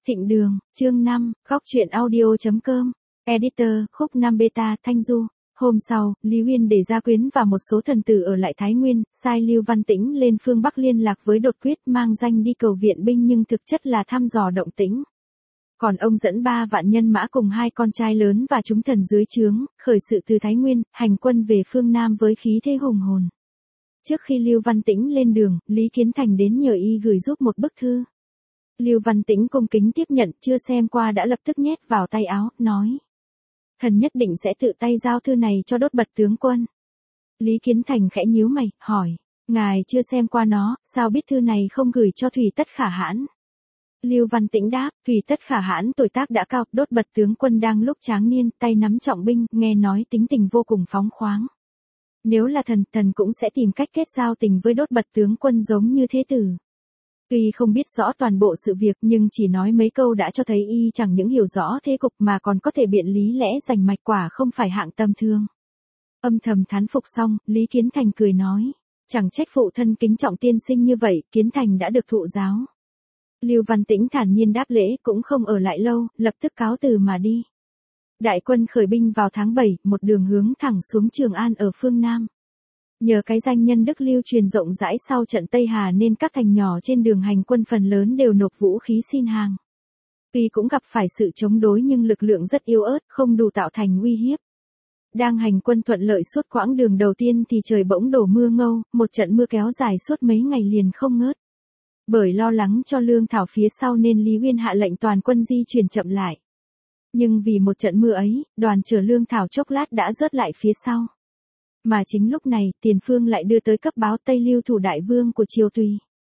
Thịnh Đường, chương 5, góc truyện audio.com, editor, khúc 5 beta, Thanh Du. Hôm sau, Lý Uyên để Gia Quyến và một số thần tử ở lại Thái Nguyên, sai Lưu Văn Tĩnh lên phương Bắc liên lạc với Đột Quyết mang danh đi cầu viện binh nhưng thực chất là thăm dò động tĩnh. Còn ông dẫn 3 vạn nhân mã cùng 2 con trai lớn và chúng thần dưới trướng, khởi sự từ Thái Nguyên, hành quân về phương Nam với khí thế hùng hồn. Trước khi Lưu Văn Tĩnh lên đường, Lý Kiến Thành đến nhờ y gửi giúp một bức thư. Lưu Văn Tĩnh cung kính tiếp nhận, chưa xem qua đã lập tức nhét vào tay áo, nói. Thần nhất định sẽ tự tay giao thư này cho Đốt Bật tướng quân. Lý Kiến Thành khẽ nhíu mày, hỏi. Ngài chưa xem qua nó, sao biết thư này không gửi cho Thủy Tất Khả Hãn? Lưu Văn Tĩnh đáp, Thủy Tất Khả Hãn tuổi tác đã cao, Đốt Bật tướng quân đang lúc tráng niên, tay nắm trọng binh, nghe nói tính tình vô cùng phóng khoáng. Nếu là thần cũng sẽ tìm cách kết giao tình với Đốt Bật tướng quân giống như thế tử. Tuy không biết rõ toàn bộ sự việc nhưng chỉ nói mấy câu đã cho thấy y chẳng những hiểu rõ thế cục mà còn có thể biện lý lẽ rành mạch, quả không phải hạng tầm thường. Âm thầm thán phục xong, Lý Kiến Thành cười nói. Chẳng trách phụ thân kính trọng tiên sinh như vậy, Kiến Thành đã được thụ giáo. Lưu Văn Tĩnh thản nhiên đáp lễ, cũng không ở lại lâu, lập tức cáo từ mà đi. Đại quân khởi binh vào tháng 7, một đường hướng thẳng xuống Trường An ở phương Nam. Nhờ cái danh nhân Đức Lưu truyền rộng rãi sau trận Tây Hà nên các thành nhỏ trên đường hành quân phần lớn đều nộp vũ khí xin hàng. Tuy cũng gặp phải sự chống đối nhưng lực lượng rất yếu ớt, không đủ tạo thành uy hiếp. Đang hành quân thuận lợi suốt quãng đường đầu tiên thì trời bỗng đổ mưa ngâu, một trận mưa kéo dài suốt mấy ngày liền không ngớt. Bởi lo lắng cho lương thảo phía sau nên Lý Uyên hạ lệnh toàn quân di chuyển chậm lại. Nhưng vì một trận mưa ấy, đoàn chở lương thảo chốc lát đã rớt lại phía sau. Mà chính lúc này, tiền phương lại đưa tới cấp báo Tây Lưu thủ đại vương của Triều Tùy.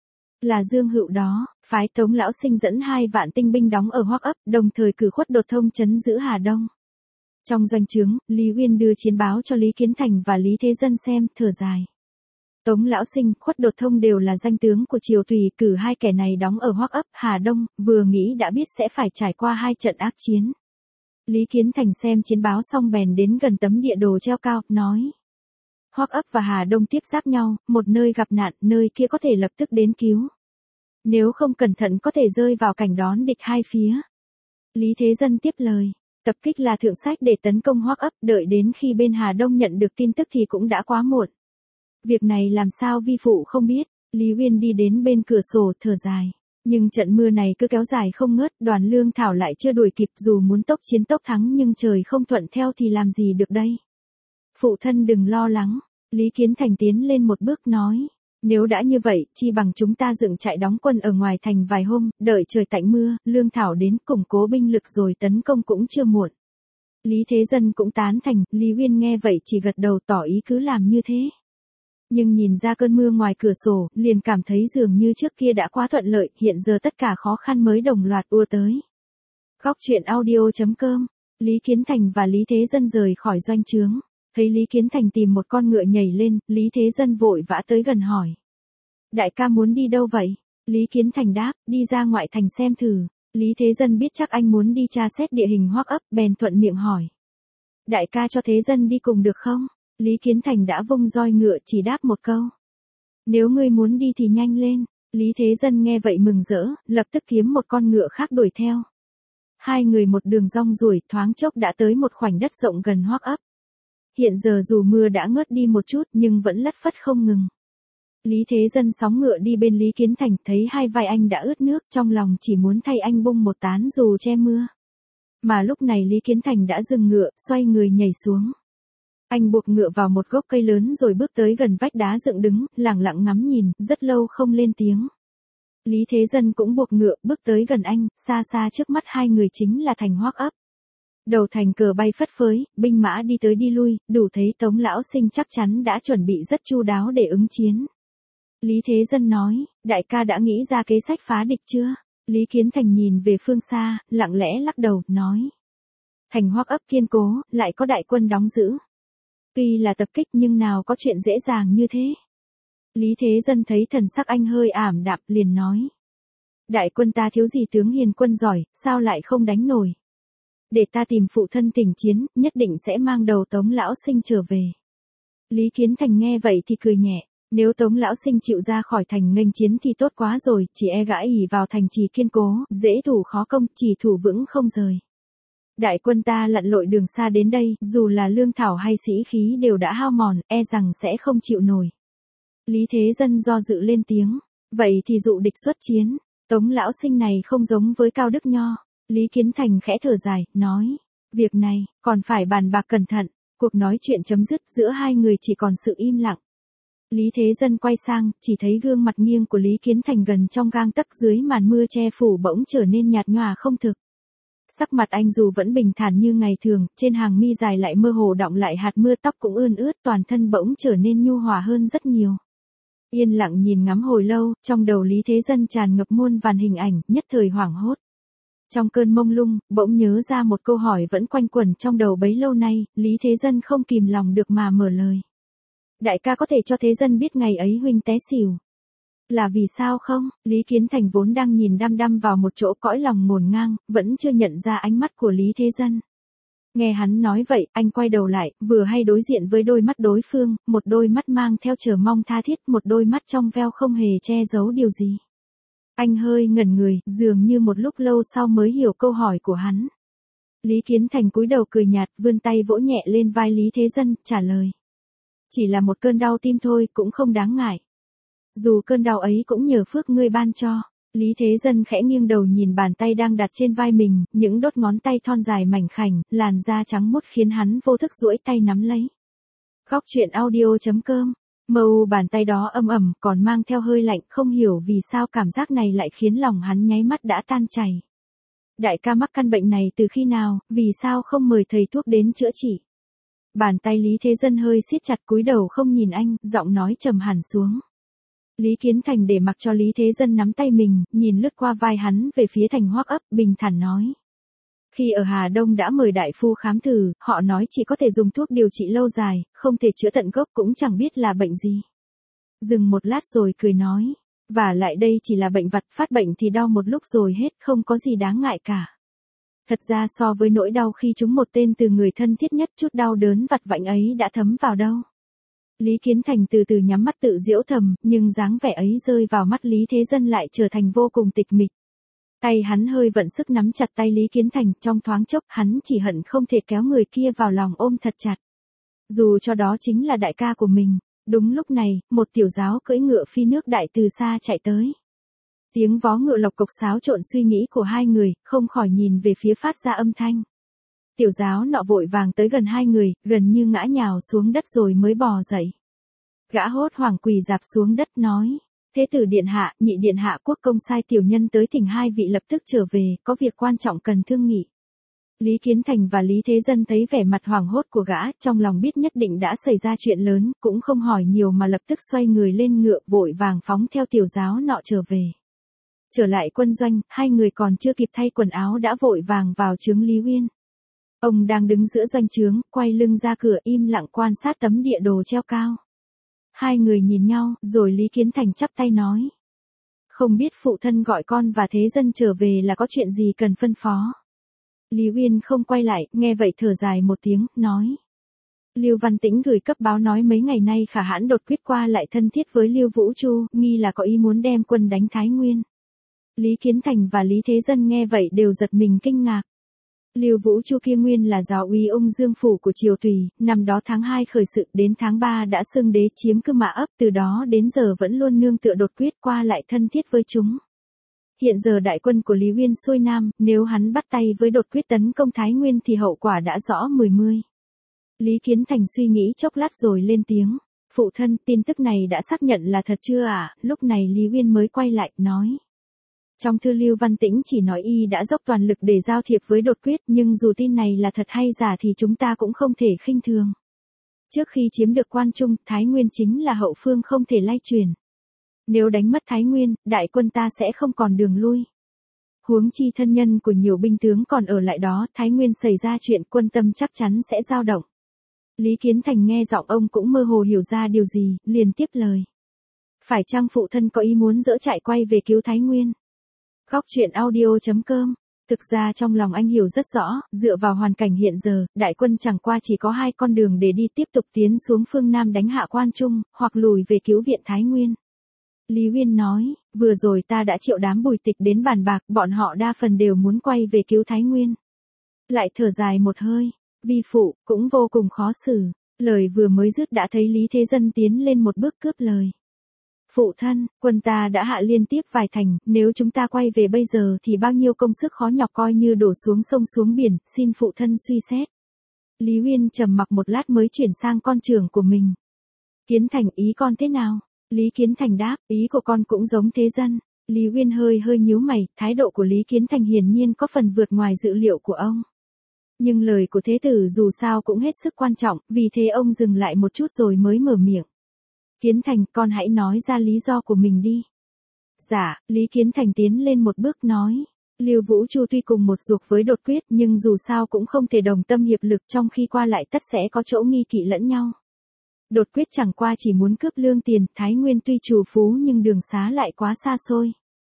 Là Dương Hữu đó, phái Tống Lão Sinh dẫn 2 vạn tinh binh đóng ở Hoắc Ấp, đồng thời cử Khuất Đột Thông trấn giữ Hà Đông. Trong doanh trướng, Lý Uyên đưa chiến báo cho Lý Kiến Thành và Lý Thế Dân xem, thở dài. Tống Lão Sinh, Khuất Đột Thông đều là danh tướng của Triều Tùy, cử 2 kẻ này đóng ở Hoắc Ấp, Hà Đông, vừa nghĩ đã biết sẽ phải trải qua 2 trận ác chiến. Lý Kiến Thành xem chiến báo xong bèn đến gần tấm địa đồ treo cao, nói. Hoắc Ấp và Hà Đông tiếp giáp nhau, một nơi gặp nạn, nơi kia có thể lập tức đến cứu. Nếu không cẩn thận có thể rơi vào cảnh đón địch hai phía. Lý Thế Dân tiếp lời, tập kích là thượng sách để tấn công Hoắc Ấp, đợi đến khi bên Hà Đông nhận được tin tức thì cũng đã quá muộn. Việc này làm sao vi phụ không biết. Lý Uyên đi đến bên cửa sổ, thở dài. Nhưng trận mưa này cứ kéo dài không ngớt, đoàn lương thảo lại chưa đuổi kịp, dù muốn tốc chiến tốc thắng nhưng trời không thuận theo thì làm gì được đây. Phụ thân đừng lo lắng. Lý Kiến Thành tiến lên một bước nói. Nếu đã như vậy, chi bằng chúng ta dựng trại đóng quân ở ngoài thành vài hôm, đợi trời tạnh mưa, lương thảo đến củng cố binh lực rồi tấn công cũng chưa muộn. Lý Thế Dân cũng tán thành, Lý Uyên nghe vậy chỉ gật đầu tỏ ý cứ làm như thế. Nhưng nhìn ra cơn mưa ngoài cửa sổ, liền cảm thấy dường như trước kia đã quá thuận lợi, hiện giờ tất cả khó khăn mới đồng loạt ùa tới. Góc truyện audio.com, Lý Kiến Thành và Lý Thế Dân rời khỏi doanh trướng. Thấy Lý Kiến Thành tìm một con ngựa nhảy lên, Lý Thế Dân vội vã tới gần hỏi. Đại ca muốn đi đâu vậy? Lý Kiến Thành đáp, đi ra ngoại thành xem thử. Lý Thế Dân biết chắc anh muốn đi tra xét địa hình Hoắc Ấp, bèn thuận miệng hỏi. Đại ca cho Thế Dân đi cùng được không? Lý Kiến Thành đã vung roi ngựa chỉ đáp một câu. Nếu ngươi muốn đi thì nhanh lên. Lý Thế Dân nghe vậy mừng rỡ, lập tức kiếm một con ngựa khác đuổi theo. 2 người một đường rong ruổi, thoáng chốc đã tới một khoảnh đất rộng gần Hoắc Ấp. Hiện giờ dù mưa đã ngớt đi một chút nhưng vẫn lất phất không ngừng. Lý Thế Dân sóng ngựa đi bên Lý Kiến Thành, thấy 2 vai anh đã ướt nước, trong lòng chỉ muốn thay anh bung một tán dù che mưa. Mà lúc này Lý Kiến Thành đã dừng ngựa, xoay người nhảy xuống. Anh buộc ngựa vào một gốc cây lớn rồi bước tới gần vách đá dựng đứng, lặng lặng ngắm nhìn, rất lâu không lên tiếng. Lý Thế Dân cũng buộc ngựa, bước tới gần anh, xa xa trước mắt 2 người chính là thành Hoắc Ấp. Đầu thành cờ bay phất phới, binh mã đi tới đi lui, đủ thấy Tống Lão Sinh chắc chắn đã chuẩn bị rất chu đáo để ứng chiến. Lý Thế Dân nói, đại ca đã nghĩ ra kế sách phá địch chưa? Lý Kiến Thành nhìn về phương xa, lặng lẽ lắc đầu, nói. Thành Hoắc Ấp kiên cố, lại có đại quân đóng giữ. Tuy là tập kích nhưng nào có chuyện dễ dàng như thế. Lý Thế Dân thấy thần sắc anh hơi ảm đạm, liền nói. Đại quân ta thiếu gì tướng hiền quân giỏi, sao lại không đánh nổi? Để ta tìm phụ thân thỉnh chiến, nhất định sẽ mang đầu Tống Lão Sinh trở về. Lý Kiến Thành nghe vậy thì cười nhẹ, Nếu Tống lão sinh chịu ra khỏi thành nghênh chiến thì tốt quá rồi, chỉ e gã ỷ vào thành trì kiên cố, dễ thủ khó công, chỉ thủ vững không rời. Đại quân ta lặn lội đường xa đến đây, dù là lương thảo hay sĩ khí đều đã hao mòn, e rằng sẽ không chịu nổi. Lý Thế Dân do dự lên tiếng, vậy thì dụ địch xuất chiến. Tống lão sinh này không giống với Cao Đức Nho. Lý Kiến Thành khẽ thở dài, nói, việc này, còn phải bàn bạc cẩn thận. Cuộc nói chuyện chấm dứt, giữa hai người chỉ còn sự im lặng. Lý Thế Dân quay sang, chỉ thấy gương mặt nghiêng của Lý Kiến Thành gần trong gang tấc dưới màn mưa che phủ bỗng trở nên nhạt nhòa không thực. Sắc mặt anh dù vẫn bình thản như ngày thường, trên hàng mi dài lại mơ hồ đọng lại hạt mưa, tóc cũng ươn ướt, toàn thân bỗng trở nên nhu hòa hơn rất nhiều. Yên lặng nhìn ngắm hồi lâu, trong đầu Lý Thế Dân tràn ngập muôn vàn hình ảnh, nhất thời hoảng hốt. Trong cơn mông lung, bỗng nhớ ra một câu hỏi vẫn quanh quẩn trong đầu bấy lâu nay, Lý Thế Dân không kìm lòng được mà mở lời. Đại ca có thể cho Thế Dân biết ngày ấy huynh té xỉu là vì sao không? Lý Kiến Thành vốn đang nhìn đăm đăm vào một chỗ cõi lòng ngổn ngang, vẫn chưa nhận ra ánh mắt của Lý Thế Dân. Nghe hắn nói vậy, anh quay đầu lại, vừa hay đối diện với đôi mắt đối phương, một đôi mắt mang theo chờ mong tha thiết, một đôi mắt trong veo không hề che giấu điều gì. Anh hơi ngẩn người, dường như một lúc lâu sau mới hiểu câu hỏi của hắn. Lý Kiến Thành cúi đầu cười nhạt, vươn tay vỗ nhẹ lên vai Lý Thế Dân, trả lời. Chỉ là một cơn đau tim thôi, cũng không đáng ngại. Dù cơn đau ấy cũng nhờ phước ngươi ban cho. Lý Thế Dân khẽ nghiêng đầu nhìn bàn tay đang đặt trên vai mình, những đốt ngón tay thon dài mảnh khảnh, làn da trắng muốt khiến hắn vô thức duỗi tay nắm lấy. Góc truyện audio.com. Bàn tay đó âm ẩm, còn mang theo hơi lạnh, không hiểu vì sao cảm giác này lại khiến lòng hắn nháy mắt đã tan chảy. Đại ca mắc căn bệnh này từ khi nào, vì sao không mời thầy thuốc đến chữa trị? Bàn tay Lý Thế Dân hơi siết chặt, cúi đầu không nhìn anh, giọng nói trầm hẳn xuống. Lý Kiến Thành để mặc cho Lý Thế Dân nắm tay mình, nhìn lướt qua vai hắn về phía thành Hoắc ấp, bình thản nói. Khi ở Hà Đông đã mời đại phu khám thử, họ nói chỉ có thể dùng thuốc điều trị lâu dài, không thể chữa tận gốc, cũng chẳng biết là bệnh gì. Dừng một lát rồi cười nói. Và lại đây chỉ là bệnh vặt, phát bệnh thì đau một lúc rồi hết, không có gì đáng ngại cả. Thật ra so với nỗi đau khi trúng một tên từ người thân thiết nhất, chút đau đớn vặt vãnh ấy đã thấm vào đâu. Lý Kiến Thành từ từ nhắm mắt tự giễu thầm, nhưng dáng vẻ ấy rơi vào mắt Lý Thế Dân lại trở thành vô cùng tịch mịch. Tay hắn hơi vận sức nắm chặt tay Lý Kiến Thành, trong thoáng chốc hắn chỉ hận không thể kéo người kia vào lòng ôm thật chặt. Dù cho đó chính là đại ca của mình. Đúng lúc này, một tiểu giáo cưỡi ngựa phi nước đại từ xa chạy tới. Tiếng vó ngựa lộc cộc xáo trộn suy nghĩ của hai người, không khỏi nhìn về phía phát ra âm thanh. Tiểu giáo nọ vội vàng tới gần hai người, gần như ngã nhào xuống đất rồi mới bò dậy. Gã hốt hoảng quỳ rạp xuống đất nói. Thế tử điện hạ, nhị điện hạ, quốc công sai tiểu nhân tới thỉnh hai vị lập tức trở về, có việc quan trọng cần thương nghị. Lý Kiến Thành và Lý Thế Dân thấy vẻ mặt hoảng hốt của gã, trong lòng biết nhất định đã xảy ra chuyện lớn, cũng không hỏi nhiều mà lập tức xoay người lên ngựa, vội vàng phóng theo tiểu giáo nọ trở về. Trở lại quân doanh, hai người còn chưa kịp thay quần áo đã vội vàng vào trướng Lý Uyên. Ông đang đứng giữa doanh trướng, quay lưng ra cửa im lặng quan sát tấm địa đồ treo cao. Hai người nhìn nhau, rồi Lý Kiến Thành chắp tay nói. Không biết phụ thân gọi con và Thế Dân trở về là có chuyện gì cần phân phó. Lý Uyên không quay lại, nghe vậy thở dài một tiếng, nói. Lưu Văn Tĩnh gửi cấp báo nói mấy ngày nay Khả Hãn đột quyết qua lại thân thiết với Lưu Vũ Chu, nghi là có ý muốn đem quân đánh Thái Nguyên. Lý Kiến Thành và Lý Thế Dân nghe vậy đều giật mình kinh ngạc. Lưu Vũ Chu kia nguyên là giáo úy Ung Dương phủ của Triều Tùy, năm đó tháng 2 khởi sự, đến tháng 3 đã xưng đế chiếm Cư Mã ấp, từ đó đến giờ vẫn luôn nương tựa đột quyết qua lại thân thiết với chúng. Hiện giờ đại quân của Lý Uyên xuôi nam, nếu hắn bắt tay với đột quyết tấn công Thái Nguyên thì hậu quả đã rõ mười. Lý Kiến Thành suy nghĩ chốc lát rồi lên tiếng. Phụ thân, tin tức này đã xác nhận là thật chưa ạ? Lúc này Lý Uyên mới quay lại, nói. Trong thư Lưu Văn Tĩnh chỉ nói y đã dốc toàn lực để giao thiệp với đột quyết, nhưng dù tin này là thật hay giả thì chúng ta cũng không thể khinh thường. Trước khi chiếm được Quan Trung, Thái Nguyên chính là hậu phương không thể lay chuyển. Nếu đánh mất Thái Nguyên, đại quân ta sẽ không còn đường lui. Huống chi thân nhân của nhiều binh tướng còn ở lại đó, Thái Nguyên xảy ra chuyện quân tâm chắc chắn sẽ dao động. Lý Kiến Thành nghe giọng ông cũng mơ hồ hiểu ra điều gì, liền tiếp lời. Phải chăng phụ thân có ý muốn dỡ trại quay về cứu Thái Nguyên? Góc truyện audio.com Thực ra trong lòng anh hiểu rất rõ, dựa vào hoàn cảnh hiện giờ, đại quân chẳng qua chỉ có hai con đường để đi, tiếp tục tiến xuống phương Nam đánh hạ Quan Trung, hoặc lùi về cứu viện Thái Nguyên. Lý Uyên nói, vừa rồi ta đã triệu đám Bùi Tịch đến bàn bạc, bọn họ đa phần đều muốn quay về cứu Thái Nguyên. Lại thở dài một hơi, vi phụ, cũng vô cùng khó xử. Lời vừa mới dứt đã thấy Lý Thế Dân tiến lên một bước cướp lời. Phụ thân, quân ta đã hạ liên tiếp vài thành, nếu chúng ta quay về bây giờ thì bao nhiêu công sức khó nhọc coi như đổ xuống sông xuống biển, xin phụ thân suy xét. Lý Uyên trầm mặc một lát mới chuyển sang con trưởng của mình. Kiến Thành, ý con thế nào? Lý Kiến Thành đáp, ý của con cũng giống Thế Dân. Lý Uyên hơi nhíu mày, thái độ của Lý Kiến Thành hiển nhiên có phần vượt ngoài dự liệu của ông. Nhưng lời của thế tử dù sao cũng hết sức quan trọng, vì thế ông dừng lại một chút rồi mới mở miệng. Kiến Thành, con hãy nói ra lý do của mình đi. Dạ, Lý Kiến Thành tiến lên một bước nói. Lưu Vũ Chu tuy cùng một ruột với Đột Quyết nhưng dù sao cũng không thể đồng tâm hiệp lực, trong khi qua lại tất sẽ có chỗ nghi kỵ lẫn nhau. Đột Quyết chẳng qua chỉ muốn cướp lương tiền, Thái Nguyên tuy trù phú nhưng đường xá lại quá xa xôi.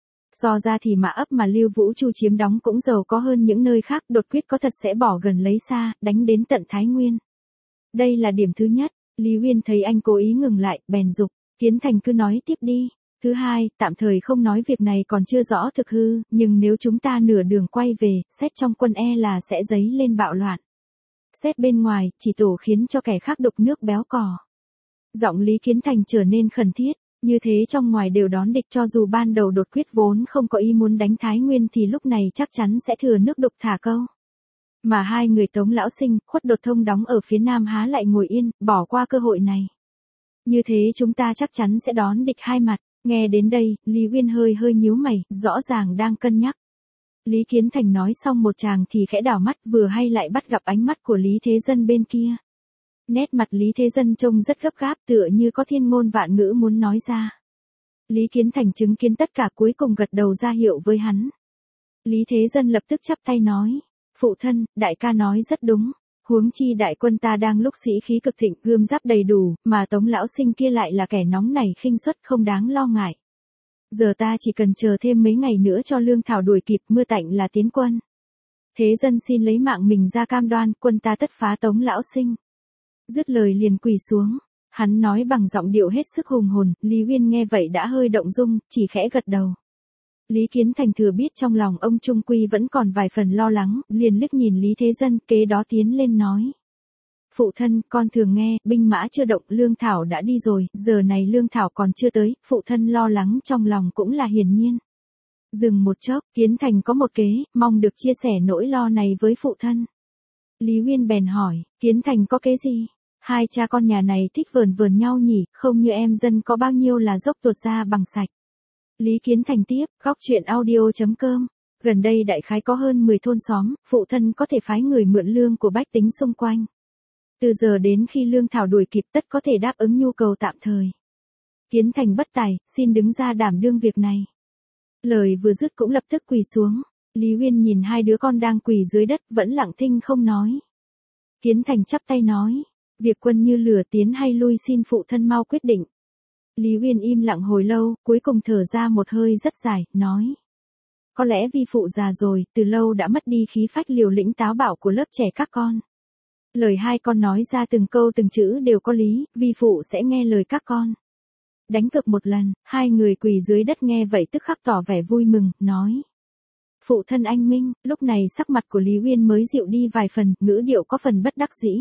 So ra thì Mã Ấp mà Lưu Vũ Chu chiếm đóng cũng giàu có hơn những nơi khác, Đột Quyết có thật sẽ bỏ gần lấy xa, đánh đến tận Thái Nguyên. Đây là điểm thứ nhất. Lý Uyên thấy anh cố ý ngừng lại, bèn dục, Kiến Thành cứ nói tiếp đi. Thứ hai, tạm thời không nói việc này còn chưa rõ thực hư, nhưng nếu chúng ta nửa đường quay về, xét trong quân là sẽ dấy lên bạo loạn. Xét bên ngoài, chỉ tổ khiến cho kẻ khác đục nước béo cò. Giọng Lý Kiến Thành trở nên khẩn thiết, như thế trong ngoài đều đón địch, cho dù ban đầu Đột Quyết vốn không có ý muốn đánh Thái Nguyên thì lúc này chắc chắn sẽ thừa nước đục thả câu. Mà hai người Tống Lão Sinh, Khuất Đột Thông đóng ở phía Nam há lại ngồi yên, bỏ qua cơ hội này. Như thế chúng ta chắc chắn sẽ đón địch hai mặt. Nghe đến đây, Lý Uyên hơi nhíu mày, rõ ràng đang cân nhắc. Lý Kiến Thành nói xong một tràng thì khẽ đảo mắt, vừa hay lại bắt gặp ánh mắt của Lý Thế Dân bên kia. Nét mặt Lý Thế Dân trông rất gấp gáp, tựa như có thiên ngôn vạn ngữ muốn nói ra. Lý Kiến Thành chứng kiến tất cả, cuối cùng gật đầu ra hiệu với hắn. Lý Thế Dân lập tức chắp tay nói. Phụ thân, đại ca nói rất đúng. Huống chi đại quân ta đang lúc sĩ khí cực thịnh, gươm giáp đầy đủ, mà Tống Lão Sinh kia lại là kẻ nóng nảy khinh suất, không đáng lo ngại. Giờ ta chỉ cần chờ thêm mấy ngày nữa cho lương thảo đuổi kịp, mưa tạnh là tiến quân. Thế Dân xin lấy mạng mình ra cam đoan, quân ta tất phá Tống Lão Sinh. Dứt lời liền quỳ xuống. Hắn nói bằng giọng điệu hết sức hùng hồn, Lý Uyên nghe vậy đã hơi động dung, chỉ khẽ gật đầu. Lý Kiến Thành thừa biết trong lòng ông trung quy vẫn còn vài phần lo lắng, liền liếc nhìn Lý Thế Dân, kế đó tiến lên nói. Phụ thân, con thường nghe, binh mã chưa động, lương thảo đã đi rồi, giờ này lương thảo còn chưa tới, phụ thân lo lắng trong lòng cũng là hiển nhiên. Dừng một chốc, Kiến Thành có một kế, mong được chia sẻ nỗi lo này với phụ thân. Lý Uyên bèn hỏi, Kiến Thành có kế gì? Hai cha con nhà này thích vờn nhau nhỉ, không như em Dân có bao nhiêu là dốc tuột ra bằng sạch. Lý Kiến Thành tiếp, góc truyện audio.com. Gần đây đại khái có hơn 10 thôn xóm, phụ thân có thể phái người mượn lương của bách tính xung quanh. Từ giờ đến khi lương thảo đuổi kịp tất có thể đáp ứng nhu cầu tạm thời. Kiến Thành bất tài, xin đứng ra đảm đương việc này. Lời vừa dứt cũng lập tức quỳ xuống. Lý Uyên nhìn hai đứa con đang quỳ dưới đất vẫn lặng thinh không nói. Kiến Thành chắp tay nói, việc quân như lửa tiến hay lui xin phụ thân mau quyết định. Lý Uyên im lặng hồi lâu, cuối cùng thở ra một hơi rất dài, nói. Có lẽ vi phụ già rồi, từ lâu đã mất đi khí phách liều lĩnh táo bạo của lớp trẻ các con. Lời hai con nói ra từng câu từng chữ đều có lý, vi phụ sẽ nghe lời các con. Đánh cược một lần, hai người quỳ dưới đất nghe vậy tức khắc tỏ vẻ vui mừng, nói. Phụ thân anh minh, lúc này sắc mặt của Lý Uyên mới dịu đi vài phần, ngữ điệu có phần bất đắc dĩ.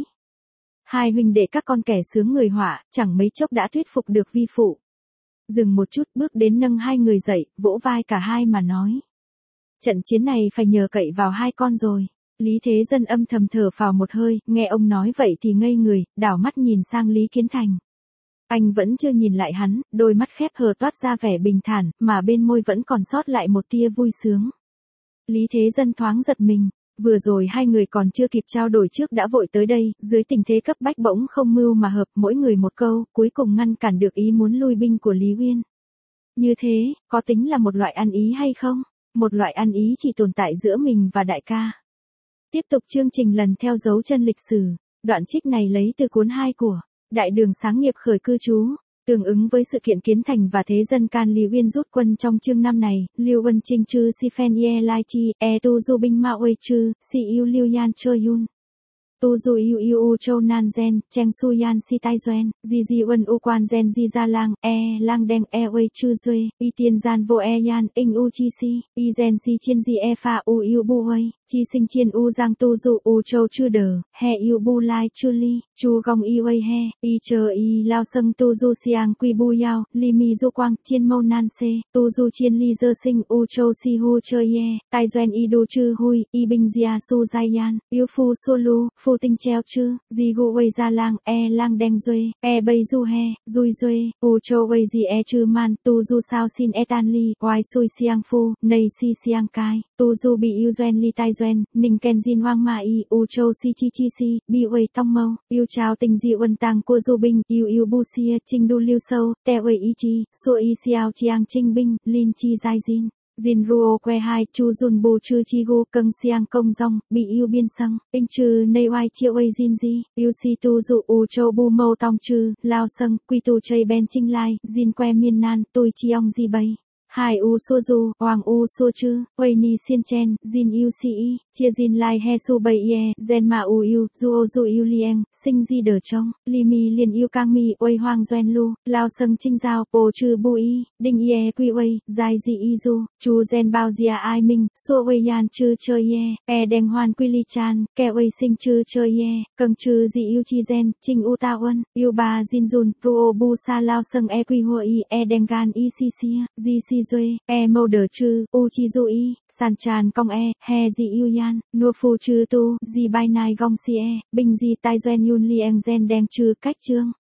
Hai huynh đệ các con kẻ sướng người họa, chẳng mấy chốc đã thuyết phục được vi phụ. Dừng một chút, bước đến nâng hai người dậy, vỗ vai cả hai mà nói. Trận chiến này phải nhờ cậy vào hai con rồi. Lý Thế Dân âm thầm thở phào một hơi, nghe ông nói vậy thì ngây người, đảo mắt nhìn sang Lý Kiến Thành. Anh vẫn chưa nhìn lại hắn, đôi mắt khép hờ toát ra vẻ bình thản, mà bên môi vẫn còn sót lại một tia vui sướng. Lý Thế Dân thoáng giật mình. Vừa rồi hai người còn chưa kịp trao đổi trước đã vội tới đây, dưới tình thế cấp bách bỗng không mưu mà hợp, mỗi người một câu, cuối cùng ngăn cản được ý muốn lui binh của Lý Uyên. Như thế, có tính là một loại ăn ý hay không? Một loại ăn ý chỉ tồn tại giữa mình và đại ca. Tiếp tục chương trình lần theo dấu chân lịch sử. Đoạn trích này lấy từ cuốn 2 của Đại Đường Sáng Nghiệp Khởi Cư Chú. Tương ứng với sự kiện kiến thành và thế dân can Lý Uyên rút quân trong chương năm này, Liêu Ân Trinh chư Si Phen Ye Lai Chi, Tu Du Binh Ma Uê chư, Si Yêu Liêu Yan Chơ Yun. Tu Du Yêu Yêu U Châu Nan Gen, Cheng Su Yan Si Tai Doen, Di Uân U Quan Gen Di Gia Lang, Lang Đen Uê chư Duê, Y Tiên Gian Vô Yan, Ing U Chi Si, Y Gen Si Chiên Di Pha U Yêu Bu Uê, Chi Sinh Chiên U Giang Tu Du U Châu chư Đờ, He Yêu Bu Lai chư Ly, Chu Gong Y Uê He, Y Chơ Y Lao Sâng Tu Du Siang Quy Bu Yao, Li Mi Du Quang, Chiên Mâu Nan Se, Tu Du Chiên Ly Dơ Sinh U Châu Si Hu Chơ Ye, Tai Doen Y Du chư Hui, Y Binh Gia Su Giai Yan, Yêu Phu Su Lu, Phu Tinh Treo chư, Di Gu Uê Gia Lang, Lang Đen Duê, Bây Du He, Dui Duê, U Châu Uê Di chư Man, Tu Du Sao Xin Tan Ly, Oai Sui Siang Phu, Nây Si Siang Kai, Tu Du Bị Yêu Doen Ly Tai Doen, Ninh Ken Jin Hoang Ma Y, U Châu Si Chi Chi Si, Bi Uê Tong Mâu, Yêu Chao Tinh Di Uân Tang Cua Du Binh, Yêu Bu Sia, Trinh Du Liêu Sâu, Te Uê Y Chi, Su Y Xiao Chiang Trinh Binh, Lin Chi Giai Jin. Jin Ruo Que Hai, Chu Jun Bu Chư Chi Gu, Câng Siang Công Dong, Bị Yêu Biên Săng, Inh Chư Nây Oai Chiêu Uê Jin Di, Yêu Si Tu Dụ U Châu Bu Mâu Tong Chư, Lao Sâng, Quy Tu Chây Ben Trinh Lai, Jin Que Miên Nan, Tui Chi Ong Di Bay. Hai U Xua Du, Hoàng U Xua Chư, Uê Ni Xiên Chen, Jin Yêu Si Y, Chia Jin Lai He Su Bay Ye, Gen Ma U Yêu, Duo Du Yêu Lieng, Sinh Di Đờ Trông, Li Mi Liên Yêu Cang Mi, Uê Hoang Doen Lu, Lao Sâng Trinh Giao, Po Chư Bu Y, Đinh Ye Quy Uê, Giai Di Y Du, Chu Gen Bao Gia Ai Minh, Xua Uê Yan Chư Chơ Ye, Đeng Hoan Quy Ly Chan, Ke Uê Sinh Chư Chơ Ye, Câng Chư Di Yêu Chi Gen, Trinh U Ta Uân, Yêu Ba Jin Jun, Ruo Bu Sa Lao Sâng Quy Hua Y, Đeng Gan Y Si Sia, Di Si Duê, Mâu Đờ Chư, U Chi Du Y, San Chan Công He Di Yêu Yan, Nua Phu Chư Tu, Di Bai Nai Gong Si Binh Di Tai Doen Yun Lieng Gen Đen Chư Cách Chương.